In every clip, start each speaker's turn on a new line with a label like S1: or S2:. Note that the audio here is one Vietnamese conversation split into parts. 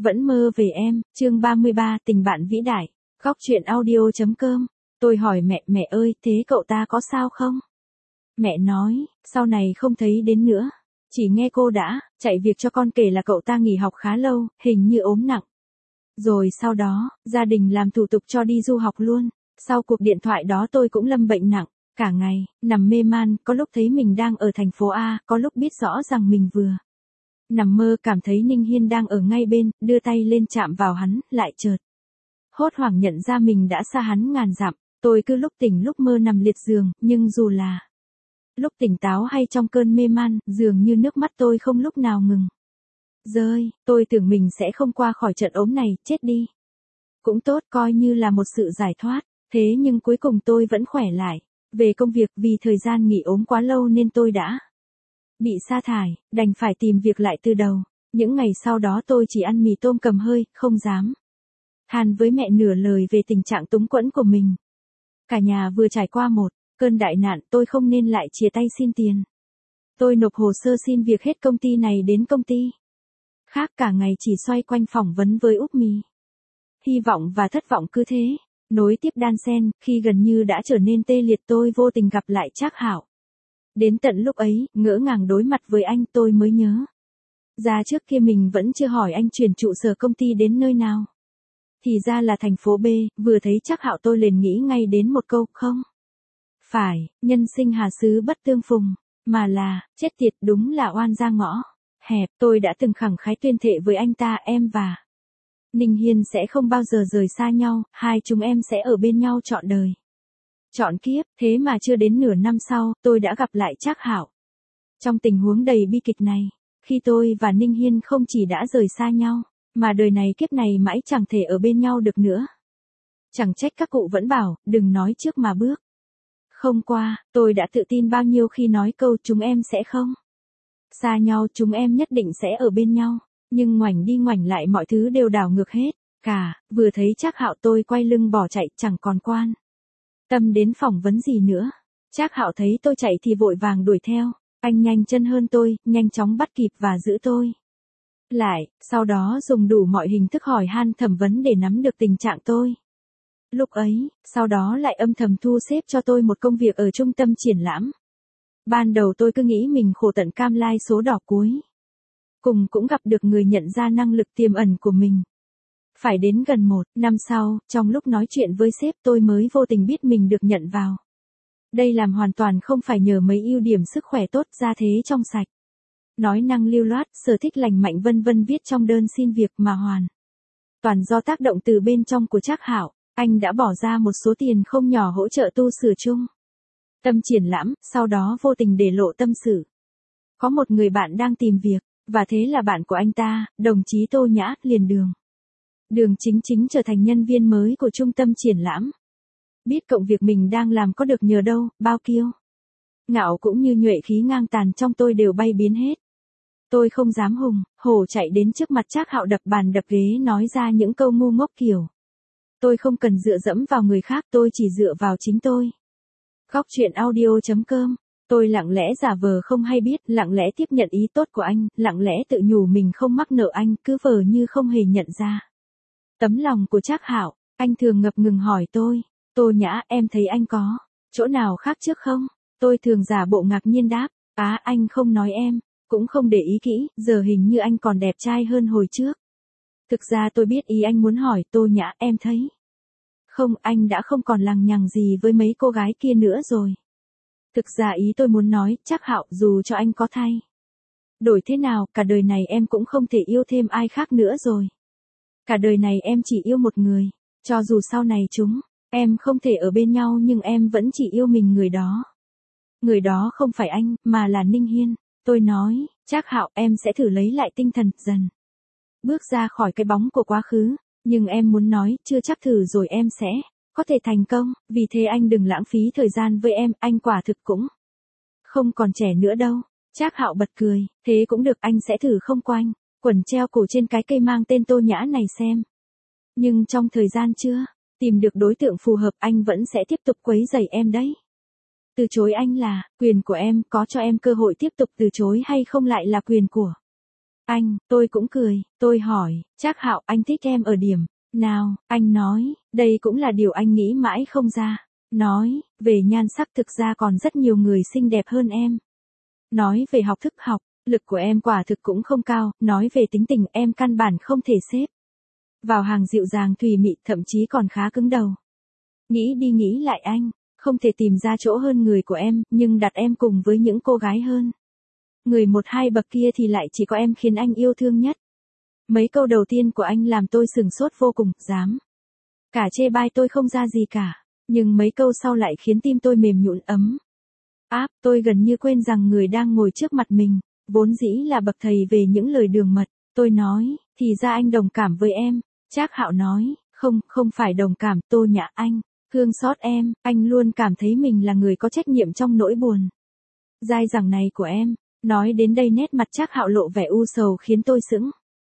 S1: Vẫn mơ về em, chương 33, tình bạn vĩ đại. Góc truyện audio.com. Tôi hỏi mẹ ơi, thế cậu ta có sao không? Mẹ nói, sau này không thấy đến nữa. Chỉ nghe cô đã, chạy việc cho con kể là cậu ta nghỉ học khá lâu, hình như ốm nặng. Rồi sau đó, gia đình làm thủ tục cho đi du học luôn. Sau cuộc điện thoại đó tôi cũng lâm bệnh nặng. Cả ngày, nằm mê man, có lúc thấy mình đang ở thành phố A, có lúc biết rõ rằng mình vừa nằm mơ cảm thấy Ninh Hiên đang ở ngay bên, đưa tay lên chạm vào hắn, lại chợt hốt hoảng nhận ra mình đã xa hắn ngàn dặm. Tôi cứ lúc tỉnh lúc mơ nằm liệt giường, nhưng dù là lúc tỉnh táo hay trong cơn mê man, dường như nước mắt tôi không lúc nào ngừng rơi. Tôi tưởng mình sẽ không qua khỏi trận ốm này, chết đi cũng tốt, coi như là một sự giải thoát. Thế nhưng cuối cùng tôi vẫn khỏe lại. Về công việc, vì thời gian nghỉ ốm quá lâu nên tôi đã bị sa thải, đành phải tìm việc lại từ đầu. Những ngày sau đó tôi chỉ ăn mì tôm cầm hơi, không dám than với mẹ nửa lời về tình trạng túng quẫn của mình. Cả nhà vừa trải qua một cơn đại nạn, tôi không nên lại chia tay xin tiền. Tôi nộp hồ sơ xin việc hết công ty này đến công ty khác, cả ngày chỉ xoay quanh phỏng vấn với Úc Mì. Hy vọng và thất vọng cứ thế nối tiếp đan xen, khi gần như đã trở nên tê liệt tôi vô tình gặp lại Trác Hạo. Đến tận lúc ấy, ngỡ ngàng đối mặt với anh, tôi mới nhớ ra trước kia mình vẫn chưa hỏi anh chuyển trụ sở công ty đến nơi nào. Thì ra là thành phố B. Vừa thấy Trác Hạo tôi liền nghĩ ngay đến một câu, không phải nhân sinh hà xứ bất tương phùng, mà là chết tiệt, đúng là oan ra ngõ hẹp. Tôi đã từng khẳng khái tuyên thệ với anh ta, em và Ninh Hiên sẽ không bao giờ rời xa nhau, hai chúng em sẽ ở bên nhau trọn đời trọn kiếp. Thế mà chưa đến nửa năm sau, tôi đã gặp lại Trác Hạo. Trong tình huống đầy bi kịch này, khi tôi và Ninh Hiên không chỉ đã rời xa nhau, mà đời này kiếp này mãi chẳng thể ở bên nhau được nữa. Chẳng trách các cụ vẫn bảo, đừng nói trước mà bước không qua. Tôi đã tự tin bao nhiêu khi nói câu chúng em sẽ không xa nhau, chúng em nhất định sẽ ở bên nhau. Nhưng ngoảnh đi ngoảnh lại mọi thứ đều đảo ngược hết. Vừa thấy Trác Hạo tôi quay lưng bỏ chạy, chẳng còn quan tâm đến phỏng vấn gì nữa. Trác Hạo thấy tôi chạy thì vội vàng đuổi theo. Anh nhanh chân hơn tôi, nhanh chóng bắt kịp và giữ tôi lại, sau đó dùng đủ mọi hình thức hỏi han thẩm vấn để nắm được tình trạng tôi lúc ấy, sau đó lại âm thầm thu xếp cho tôi một công việc ở trung tâm triển lãm. Ban đầu tôi cứ nghĩ mình khổ tận cam lai số đỏ cuối cùng cũng gặp được người nhận ra năng lực tiềm ẩn của mình. Phải đến gần 1 năm sau, trong lúc nói chuyện với sếp, tôi mới vô tình biết mình được nhận vào đây làm hoàn toàn không phải nhờ mấy ưu điểm sức khỏe tốt, gia thế trong sạch, nói năng lưu loát, sở thích lành mạnh vân vân viết trong đơn xin việc, mà hoàn toàn do tác động từ bên trong của Trác Hạo. Anh đã bỏ ra một số tiền không nhỏ hỗ trợ tu sửa chung tâm triển lãm, sau đó vô tình để lộ tâm sự. Có một người bạn đang tìm việc, và thế là bạn của anh ta, đồng chí Tô Nhã, liền đường chính trở thành nhân viên mới của trung tâm triển lãm. Biết công việc mình đang làm có được nhờ đâu, bao kiêu ngạo cũng như nhuệ khí ngang tàn trong tôi đều bay biến hết. Tôi không dám hùng hổ chạy đến trước mặt Trác Hạo, đập bàn đập ghế nói ra những câu ngu ngốc kiểu: tôi không cần dựa dẫm vào người khác, tôi chỉ dựa vào chính tôi. Góc truyện audio.com. Tôi lặng lẽ giả vờ không hay biết, lặng lẽ tiếp nhận ý tốt của anh, lặng lẽ tự nhủ mình không mắc nợ anh, cứ vờ như không hề nhận ra tấm lòng của Trác Hạo. Anh thường ngập ngừng hỏi tôi: Tô Nhã, em thấy anh có chỗ nào khác trước không? Tôi thường giả bộ ngạc nhiên đáp: anh không nói em, cũng không để ý kỹ, giờ hình như anh còn đẹp trai hơn hồi trước. Thực ra tôi biết ý anh muốn hỏi: Tô Nhã, em thấy không, anh đã không còn lằng nhằng gì với mấy cô gái kia nữa rồi. Thực ra ý tôi muốn nói, Trác Hạo, dù cho anh có thay đổi thế nào, cả đời này em cũng không thể yêu thêm ai khác nữa rồi. Cả đời này em chỉ yêu một người, cho dù sau này em không thể ở bên nhau, nhưng em vẫn chỉ yêu mình người đó. Người đó không phải anh, mà là Ninh Hiên. Tôi nói: Trác Hạo, em sẽ thử lấy lại tinh thần, dần bước ra khỏi cái bóng của quá khứ. Nhưng em muốn nói, chưa chắc thử rồi em sẽ có thể thành công, vì thế anh đừng lãng phí thời gian với em, anh quả thực cũng không còn trẻ nữa đâu. Trác Hạo bật cười: thế cũng được, anh sẽ thử không quanh quẩn treo cổ trên cái cây mang tên Tô Nhã này xem. Nhưng trong thời gian chưa tìm được đối tượng phù hợp, anh vẫn sẽ tiếp tục quấy rầy em đấy. Từ chối anh là quyền của em, có cho em cơ hội tiếp tục từ chối hay không lại là quyền của Anh, tôi cũng cười, tôi hỏi, Trác Hạo anh thích em ở điểm nào, anh nói, đây cũng là điều anh nghĩ mãi không ra. Nói, về nhan sắc thực ra còn rất nhiều người xinh đẹp hơn em. Nói về học thức học, lực của em quả thực cũng không cao, nói về tính tình em căn bản không thể xếp vào hàng dịu dàng thùy mị, thậm chí còn khá cứng đầu. Nghĩ đi nghĩ lại anh, không thể tìm ra chỗ hơn người của em, nhưng đặt em cùng với những cô gái hơn người một hai bậc kia thì lại chỉ có em khiến anh yêu thương nhất. Mấy câu đầu tiên của anh làm tôi sửng sốt vô cùng, dám cả chê bai tôi không ra gì cả. Nhưng mấy câu sau lại khiến tim tôi mềm nhũn ấm áp, tôi gần như quên rằng người đang ngồi trước mặt mình, vốn dĩ là bậc thầy về những lời đường mật. Tôi nói, thì ra anh đồng cảm với em. Trác Hạo nói, không phải đồng cảm, Tô Nhã anh, thương xót em, anh luôn cảm thấy mình là người có trách nhiệm trong nỗi buồn dai dẳng này của em. Nói đến đây nét mặt Trác Hạo lộ vẻ u sầu khiến tôi sững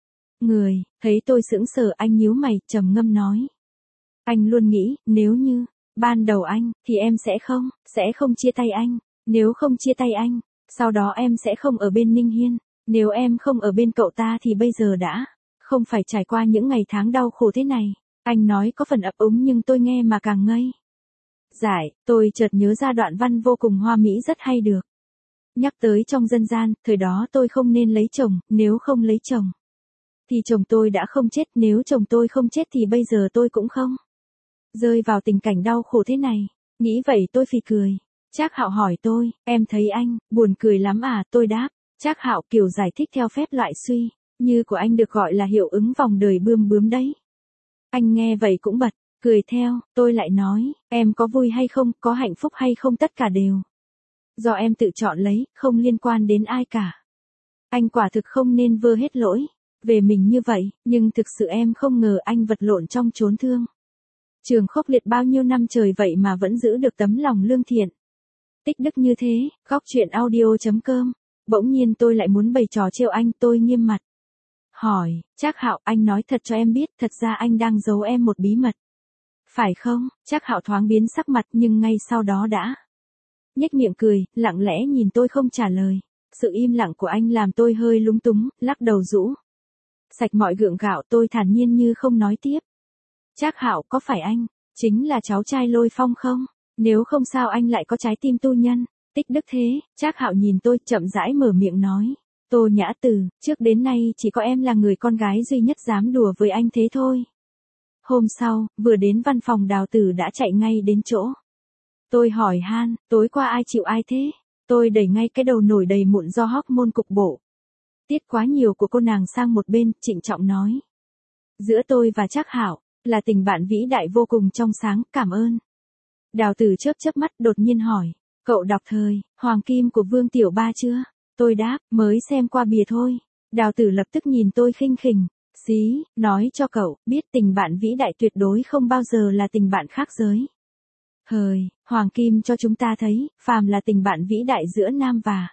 S1: người, thấy tôi sững sờ anh nhíu mày, trầm ngâm nói. Anh luôn nghĩ, nếu như ban đầu anh, thì em sẽ không chia tay anh. Nếu không chia tay anh, sau đó em sẽ không ở bên Ninh Hiên. Nếu em không ở bên cậu ta thì bây giờ đã không phải trải qua những ngày tháng đau khổ thế này. Anh nói có phần ấp úng nhưng tôi nghe mà càng ngây dại, tôi chợt nhớ ra đoạn văn vô cùng hoa mỹ rất hay được nhắc tới trong dân gian, thời đó tôi không nên lấy chồng, nếu không lấy chồng thì chồng tôi đã không chết, nếu chồng tôi không chết thì bây giờ tôi cũng không rơi vào tình cảnh đau khổ thế này. Nghĩ vậy tôi phì cười. Trác Hạo hỏi tôi, em thấy anh buồn cười lắm à? Tôi đáp. Trác Hạo kiểu giải thích theo phép loại suy như của anh được gọi là hiệu ứng vòng đời bươm bướm đấy. Anh nghe vậy cũng bật cười theo. Tôi lại nói, em có vui hay không, có hạnh phúc hay không tất cả đều do em tự chọn lấy, không liên quan đến ai cả. Anh quả thực không nên vơ hết lỗi về mình như vậy, nhưng thực sự em không ngờ anh vật lộn trong chốn thương trường khốc liệt bao nhiêu năm trời vậy mà vẫn giữ được tấm lòng lương thiện tích đức như thế. Góc truyện audio.com. Bỗng nhiên tôi lại muốn bày trò trêu anh, tôi nghiêm mặt hỏi, Trác Hạo, anh nói thật cho em biết, thật ra anh đang giấu em một bí mật, phải không? Trác Hạo thoáng biến sắc mặt nhưng ngay sau đó đã nhếch miệng cười, lặng lẽ nhìn tôi không trả lời. Sự im lặng của anh làm tôi hơi lúng túng, lắc đầu rũ sạch mọi gượng gạo, tôi thản nhiên như không nói tiếp. Trác Hạo, có phải anh chính là cháu trai Lôi Phong không? Nếu không sao anh lại có trái tim tu nhân tích đức thế? Trác Hạo nhìn tôi, chậm rãi mở miệng nói. Tô Nhã Từ, trước đến nay chỉ có em là người con gái duy nhất dám đùa với anh thế thôi. Hôm sau, vừa đến văn phòng Đào Tử đã chạy ngay đến chỗ. Tôi hỏi han, tối qua ai chịu ai thế? Tôi đẩy ngay cái đầu nổi đầy mụn do hormone cục bộ tiết quá nhiều của cô nàng sang một bên, trịnh trọng nói. Giữa tôi và Trác Hạo là tình bạn vĩ đại vô cùng trong sáng, cảm ơn. Đào Tử chớp chớp mắt đột nhiên hỏi, cậu đọc thời Hoàng Kim của Vương Tiểu Ba chưa? Tôi đáp, mới xem qua bìa thôi. Đào Tử lập tức nhìn tôi khinh khỉnh, xí, nói cho cậu biết tình bạn vĩ đại tuyệt đối không bao giờ là tình bạn khác giới. Hời, Hoàng Kim cho chúng ta thấy, phàm là tình bạn vĩ đại giữa nam và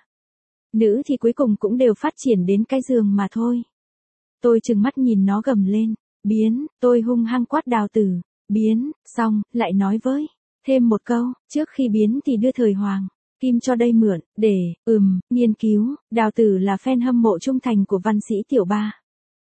S1: nữ thì cuối cùng cũng đều phát triển đến cái giường mà thôi. Tôi trừng mắt nhìn nó gầm lên, biến, tôi hung hăng quát Đào Tử, biến, xong, lại nói với thêm một câu, trước khi biến thì đưa thời Hoàng Kim cho đây mượn, để, nghiên cứu. Đào Tử là fan hâm mộ trung thành của văn sĩ Tiểu Ba.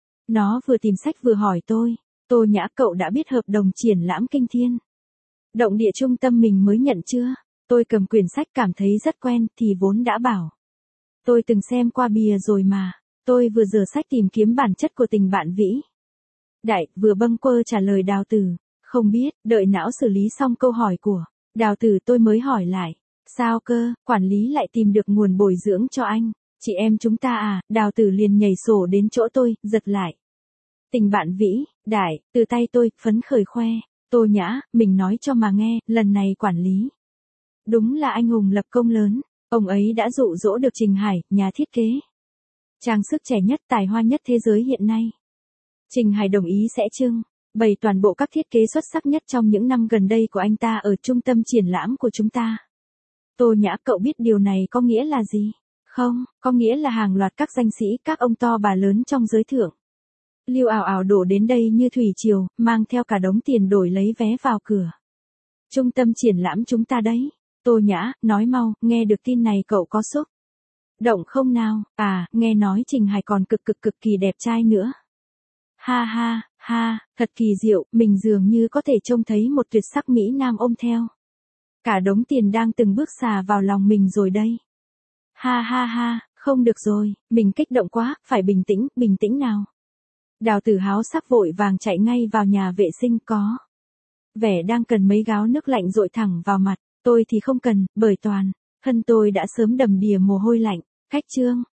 S1: Nó vừa tìm sách vừa hỏi tôi, Tô Nhã, cậu đã biết hợp đồng triển lãm Kinh Thiên Động Địa trung tâm mình mới nhận chưa? Tôi cầm quyển sách cảm thấy rất quen, thì vốn đã bảo tôi từng xem qua bìa rồi mà. Tôi vừa rửa sách tìm kiếm bản chất của tình bạn vĩ đại, vừa bâng quơ trả lời Đào Tử, không biết. Đợi não xử lý xong câu hỏi của Đào Tử tôi mới hỏi lại, sao cơ, quản lý lại tìm được nguồn bồi dưỡng cho anh, chị em chúng ta à? Đào Tử liền nhảy sổ đến chỗ tôi, giật lại tình bạn vĩ đại từ tay tôi, phấn khởi khoe. Tô Nhã, mình nói cho mà nghe, lần này quản lý đúng là anh hùng lập công lớn. Ông ấy đã dụ dỗ được Trình Hải, nhà thiết kế trang sức trẻ nhất, tài hoa nhất thế giới hiện nay. Trình Hải đồng ý sẽ trưng bày toàn bộ các thiết kế xuất sắc nhất trong những năm gần đây của anh ta ở trung tâm triển lãm của chúng ta. Tô Nhã, cậu biết điều này có nghĩa là gì không? Có nghĩa là hàng loạt các danh sĩ, các ông to bà lớn trong giới thượng lưu ào ào đổ đến đây như thủy triều, mang theo cả đống tiền đổi lấy vé vào cửa trung tâm triển lãm chúng ta đấy. Tô Nhã, nói mau, nghe được tin này cậu có xúc Động không nào, à, nghe nói Trình Hải còn cực kỳ đẹp trai nữa. Ha ha, ha, thật kỳ diệu, mình dường như có thể trông thấy một tuyệt sắc Mỹ Nam ôm theo. Cả đống tiền đang từng bước xà vào lòng mình rồi đây. Ha ha ha, không được rồi, mình kích động quá, phải bình tĩnh nào. Đào Tử háo sắc vội vàng chạy ngay vào nhà vệ sinh có. Vẻ đang cần mấy gáo nước lạnh dội thẳng vào mặt, tôi thì không cần, bởi toàn thân tôi đã sớm đầm đìa mồ hôi lạnh. Khách Trương,